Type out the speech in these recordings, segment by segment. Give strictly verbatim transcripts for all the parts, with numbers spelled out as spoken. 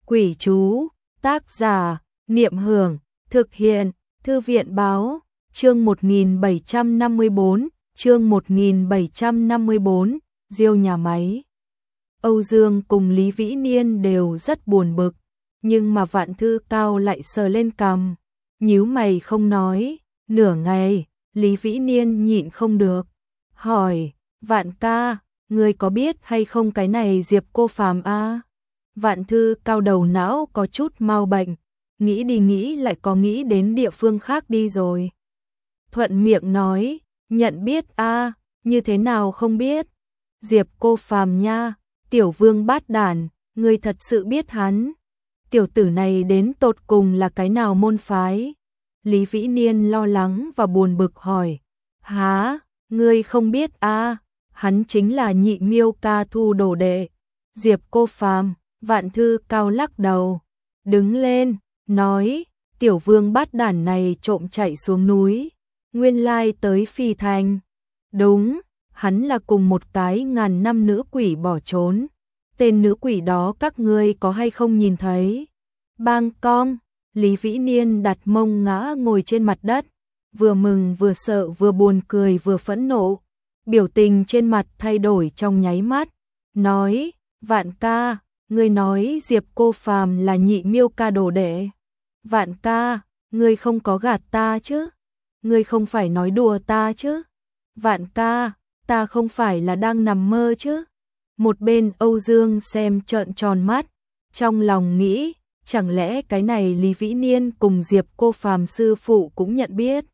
Quỷ chú, tác giả, Niệm Hưởng, thực hiện, Thư viện báo, chương một nghìn bảy trăm năm mươi bốn, chương một nghìn bảy trăm năm mươi bốn, Diêu nhà máy. Âu Dương cùng Lý Vĩ Niên đều rất buồn bực, nhưng mà Vạn Thư Cao lại sờ lên cằm, nhíu mày không nói, nửa ngày, Lý Vĩ Niên nhịn không được, hỏi, Vạn ca, ngươi có biết hay không cái này Diệp cô phàm a? Vạn Thư Cao đầu não có chút mau bệnh, nghĩ đi nghĩ lại có nghĩ đến địa phương khác đi rồi. Thuận miệng nói, nhận biết a, như thế nào không biết? Diệp cô phàm nha, tiểu vương bát đản, ngươi thật sự biết hắn? Tiểu tử này đến tột cùng là cái nào môn phái? Lý Vĩ Niên lo lắng và buồn bực hỏi, há, ngươi không biết a? Hắn chính là Nhị Miêu Ca Thu đồ đệ. Diệp cô phàm. Vạn Thư Cao lắc đầu, đứng lên, nói, tiểu vương bát đản này trộm chạy xuống núi, nguyên lai tới Phi Thành. Đúng, hắn là cùng một cái ngàn năm nữ quỷ bỏ trốn. Tên nữ quỷ đó các ngươi có hay không nhìn thấy? Bang cong, Lý Vĩ Niên đặt mông ngã ngồi trên mặt đất, vừa mừng vừa sợ vừa buồn cười vừa phẫn nộ, biểu tình trên mặt thay đổi trong nháy mắt, nói, Vạn ca, ngươi nói Diệp cô phàm là Nhị Miêu Ca đồ đệ. Vạn ca, ngươi không có gạt ta chứ? Ngươi không phải nói đùa ta chứ? Vạn ca, ta không phải là đang nằm mơ chứ? Một bên Âu Dương xem trợn tròn mắt, trong lòng nghĩ, chẳng lẽ cái này Lý Vĩ Niên cùng Diệp cô phàm sư phụ cũng nhận biết?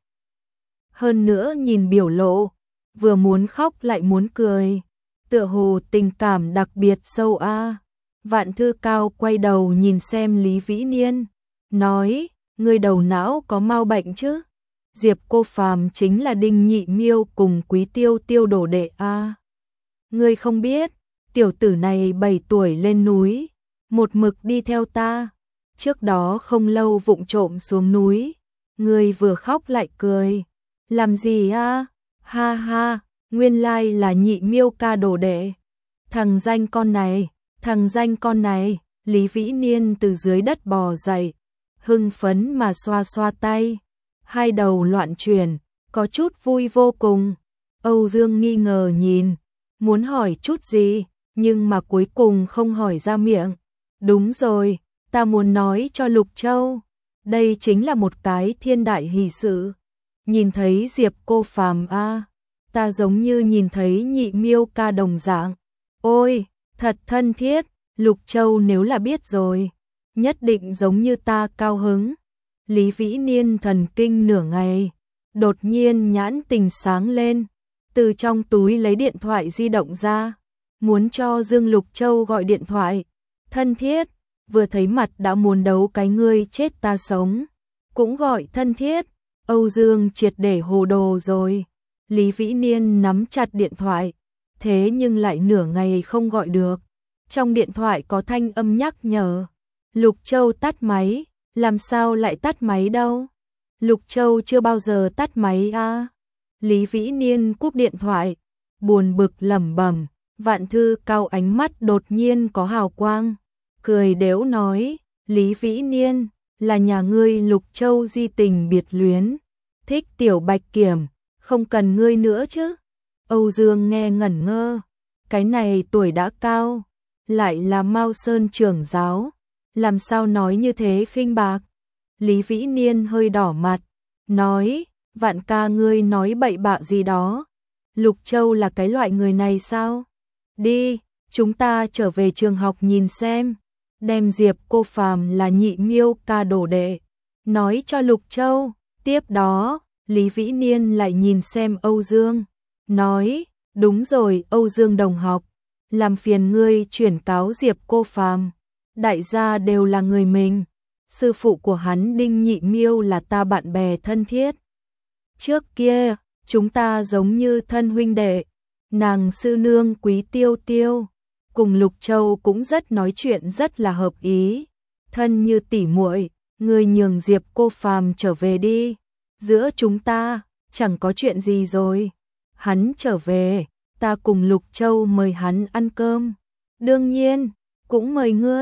Hơn nữa nhìn biểu lộ, vừa muốn khóc lại muốn cười, tựa hồ tình cảm đặc biệt sâu a. Vạn Thư Cao quay đầu nhìn xem Lý Vĩ Niên, nói, ngươi đầu não có mau bệnh chứ? Diệp cô phàm chính là Đinh Nhị Miêu cùng Quý Tiêu Tiêu đồ đệ a. Ngươi không biết, tiểu tử này bảy tuổi lên núi, một mực đi theo ta, trước đó không lâu vụng trộm xuống núi, ngươi vừa khóc lại cười, làm gì a? Ha ha, nguyên lai là Nhị Miêu Ca đồ đệ, thằng danh con này. Thằng danh con này, Lý Vĩ Niên từ dưới đất bò dậy, hưng phấn mà xoa xoa tay, hai đầu loạn chuyển, có chút vui vô cùng. Âu Dương nghi ngờ nhìn, muốn hỏi chút gì, nhưng mà cuối cùng không hỏi ra miệng. Đúng rồi, ta muốn nói cho Lục Châu, đây chính là một cái thiên đại hỷ sự. Nhìn thấy Diệp cô phàm a, ta giống như nhìn thấy Nhị Miêu Ca đồng dạng. Ôi! Thật thân thiết, Lục Châu nếu là biết rồi, nhất định giống như ta cao hứng. Lý Vĩ Niên thần kinh nửa ngày, đột nhiên nhãn tình sáng lên, từ trong túi lấy điện thoại di động ra, muốn cho Dương Lục Châu gọi điện thoại. Thân thiết, vừa thấy mặt đã muốn đấu cái ngươi chết ta sống, cũng gọi thân thiết. Âu Dương triệt để hồ đồ rồi. Lý Vĩ Niên nắm chặt điện thoại, thế nhưng lại nửa ngày không gọi được. Trong điện thoại có thanh âm nhắc nhở. Lục Châu tắt máy, làm sao lại tắt máy đâu? Lục Châu chưa bao giờ tắt máy a. Lý Vĩ Niên cúp điện thoại, buồn bực lẩm bẩm. Vạn Thư Cao ánh mắt đột nhiên có hào quang, cười đễu nói, Lý Vĩ Niên, là nhà ngươi Lục Châu di tình biệt luyến, thích tiểu Bạch Kiểm, không cần ngươi nữa chứ? Âu Dương nghe ngẩn ngơ, cái này tuổi đã cao, lại là Mao Sơn trưởng giáo, làm sao nói như thế khinh bạc? Lý Vĩ Niên hơi đỏ mặt, nói, Vạn ca ngươi nói bậy bạ gì đó, Lục Châu là cái loại người này sao? Đi, chúng ta trở về trường học nhìn xem, đem Diệp cô phàm là Nhị Miêu Ca đồ đệ, nói cho Lục Châu. Tiếp đó, Lý Vĩ Niên lại nhìn xem Âu Dương, nói, đúng rồi Âu Dương đồng học, làm phiền ngươi chuyển cáo Diệp cô phàm, đại gia đều là người mình, sư phụ của hắn Đinh Nhị Miêu là ta bạn bè thân thiết. Trước kia, chúng ta giống như thân huynh đệ, nàng sư nương Quý Tiêu Tiêu, cùng Lục Châu cũng rất nói chuyện rất là hợp ý, thân như tỉ muội, ngươi nhường Diệp cô phàm trở về đi, giữa chúng ta, chẳng có chuyện gì rồi, hắn trở về, ta cùng Lục Châu mời hắn ăn cơm, đương nhiên, cũng mời ngươi.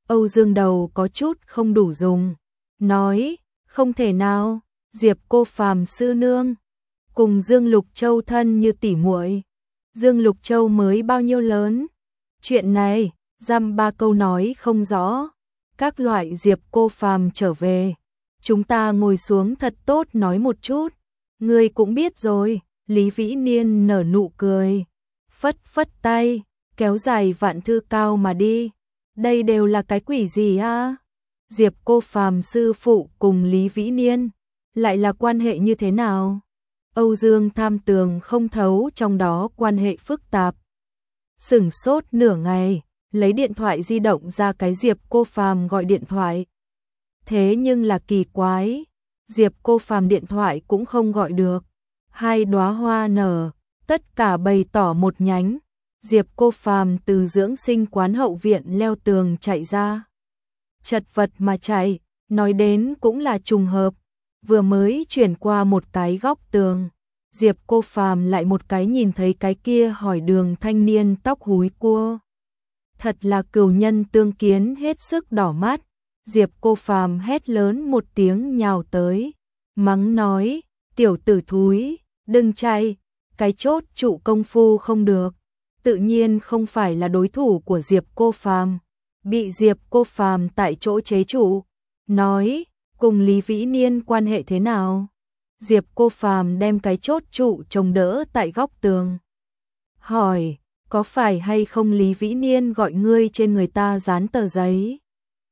Âu Dương đầu có chút không đủ dùng, nói, không thể nào, Diệp cô phàm sư nương, cùng Dương Lục Châu thân như tỉ muội. Dương Lục Châu mới bao nhiêu lớn? Chuyện này, dăm ba câu nói không rõ. Các loại Diệp cô phàm trở về. Chúng ta ngồi xuống thật tốt nói một chút. Ngươi cũng biết rồi, Lý Vĩ Niên nở nụ cười. Phất phất tay, kéo dài vạn thư cao mà đi. Đây đều là cái quỷ gì a? Diệp cô phàm sư phụ cùng Lý Vĩ Niên, lại là quan hệ như thế nào? Âu Dương tham tường không thấu trong đó quan hệ phức tạp. Sửng sốt nửa ngày, lấy điện thoại di động ra cái Diệp cô phàm gọi điện thoại. Thế nhưng là kỳ quái, Diệp cô phàm điện thoại cũng không gọi được. Hai đóa hoa nở, tất cả bày tỏ một nhánh. Diệp cô phàm từ dưỡng sinh quán hậu viện leo tường chạy ra. Chật vật mà chạy, nói đến cũng là trùng hợp. Vừa mới chuyển qua một cái góc tường, Diệp cô phàm lại một cái nhìn thấy cái kia hỏi đường thanh niên tóc húi cua. Thật là cừu nhân tương kiến hết sức đỏ mắt. Diệp cô phàm hét lớn một tiếng nhào tới, mắng nói, tiểu tử thúi, đừng chạy, cái chốt trụ công phu không được. Tự nhiên không phải là đối thủ của Diệp cô phàm, bị Diệp cô phàm tại chỗ chế trụ, nói, cùng Lý Vĩ Niên quan hệ thế nào? Diệp cô phàm đem cái chốt trụ chống đỡ tại góc tường. Hỏi, có phải hay không Lý Vĩ Niên gọi ngươi trên người ta dán tờ giấy?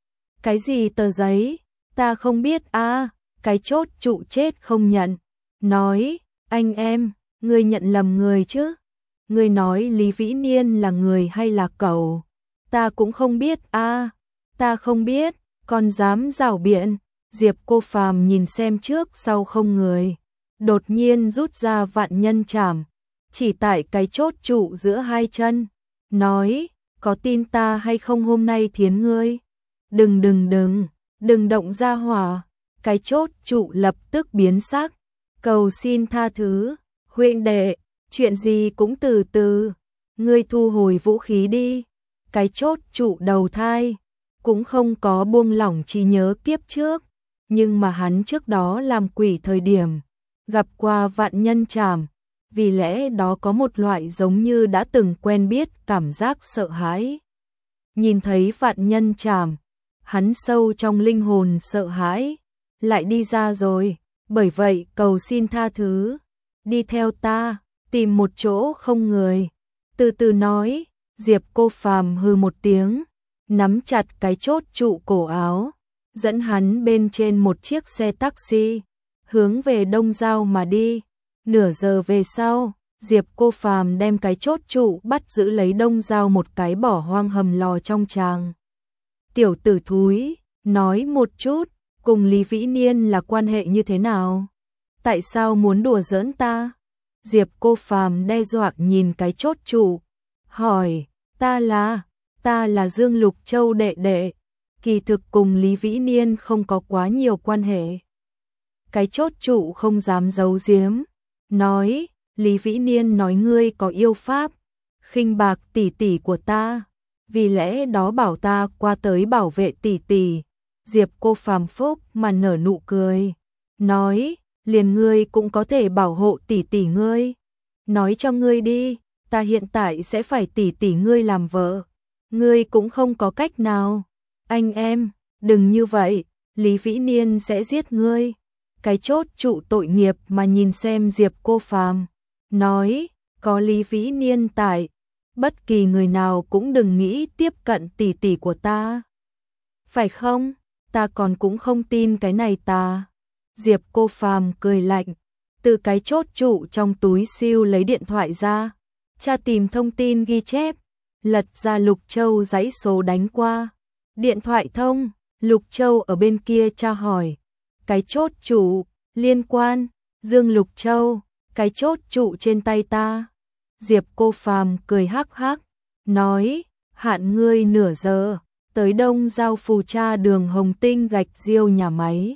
Cái gì tờ giấy? Ta không biết a. Cái chốt trụ chết không nhận. Nói, anh em, ngươi nhận lầm người chứ? Ngươi nói Lý Vĩ Niên là người hay là cẩu? Ta cũng không biết a. Ta không biết, còn dám rảo biện. Diệp cô phàm nhìn xem trước sau không người, đột nhiên rút ra vạn nhân trảm, chỉ tại cái chốt trụ giữa hai chân, nói, có tin ta hay không hôm nay thiến ngươi? Đừng đừng đừng, đừng động ra hỏa. Cái chốt trụ lập tức biến sắc, cầu xin tha thứ, huynh đệ, chuyện gì cũng từ từ, ngươi thu hồi vũ khí đi. Cái chốt trụ đầu thai, cũng không có buông lỏng trí nhớ kiếp trước. Nhưng mà hắn trước đó làm quỷ thời điểm, gặp qua vạn nhân trảm, vì lẽ đó có một loại giống như đã từng quen biết cảm giác sợ hãi. Nhìn thấy vạn nhân trảm, hắn sâu trong linh hồn sợ hãi, lại đi ra rồi, bởi vậy cầu xin tha thứ, đi theo ta, tìm một chỗ không người. Từ từ nói, Diệp cô phàm hừ một tiếng, nắm chặt cái chốt trụ cổ áo, dẫn hắn bên trên một chiếc xe taxi, hướng về Đông Giao mà đi. Nửa giờ về sau, Diệp cô phàm đem cái chốt trụ bắt giữ lấy Đông Giao một cái bỏ hoang hầm lò trong tràng. Tiểu tử thúi, nói một chút, cùng Lý Vĩ Niên là quan hệ như thế nào? Tại sao muốn đùa giỡn ta? Diệp cô phàm đe dọa nhìn cái chốt trụ, hỏi, ta là, ta là Dương Lục Châu đệ đệ. Kỳ thực cùng Lý Vĩ Niên không có quá nhiều quan hệ. Cái chốt trụ không dám giấu giếm, nói, Lý Vĩ Niên nói ngươi có yêu pháp, khinh bạc tỷ tỷ của ta, vì lẽ đó bảo ta qua tới bảo vệ tỷ tỷ. Diệp cô phàm phúc mà nở nụ cười, nói, liền ngươi cũng có thể bảo hộ tỷ tỷ ngươi. Nói cho ngươi đi, ta hiện tại sẽ phải tỷ tỷ ngươi làm vợ, ngươi cũng không có cách nào. Anh em, đừng như vậy, Lý Vĩ Niên sẽ giết ngươi. Cái chốt trụ tội nghiệp mà nhìn xem Diệp cô phàm, nói, có Lý Vĩ Niên tại, bất kỳ người nào cũng đừng nghĩ tiếp cận tỷ tỷ của ta. Phải không? Ta còn cũng không tin cái này ta. Diệp cô phàm cười lạnh, từ cái chốt trụ trong túi siêu lấy điện thoại ra, tra tìm thông tin ghi chép, lật ra Lục Châu dãy số đánh qua. Điện thoại thông, Lục Châu ở bên kia tra hỏi, cái chốt trụ, liên quan, Dương Lục Châu, cái chốt trụ trên tay ta. Diệp cô phàm cười hắc hắc, nói, hạn ngươi nửa giờ, tới Đông Giao phù tra đường Hồng Tinh gạch diêu nhà máy.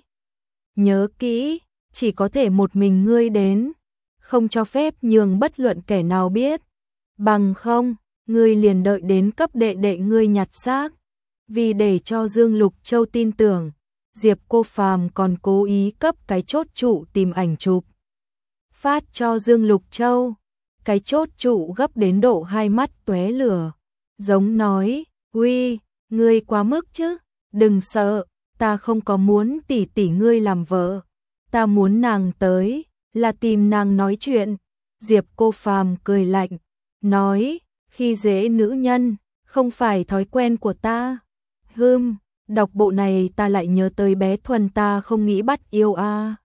Nhớ kỹ, chỉ có thể một mình ngươi đến, không cho phép nhường bất luận kẻ nào biết. Bằng không, ngươi liền đợi đến cấp đệ đệ ngươi nhặt xác. Vì để cho Dương Lục Châu tin tưởng, Diệp Cô Phàm còn cố ý cấp cái chốt trụ tìm ảnh chụp. Phát cho Dương Lục Châu, cái chốt trụ gấp đến độ hai mắt tóe lửa, giống nói, uy, ngươi quá mức chứ, đừng sợ, ta không có muốn tỷ tỷ ngươi làm vợ, ta muốn nàng tới, là tìm nàng nói chuyện. Diệp Cô Phàm cười lạnh, nói, khi dễ nữ nhân, không phải thói quen của ta. Hừm, đọc bộ này ta lại nhớ tới bé Thuần ta không nghĩ bắt yêu a. À.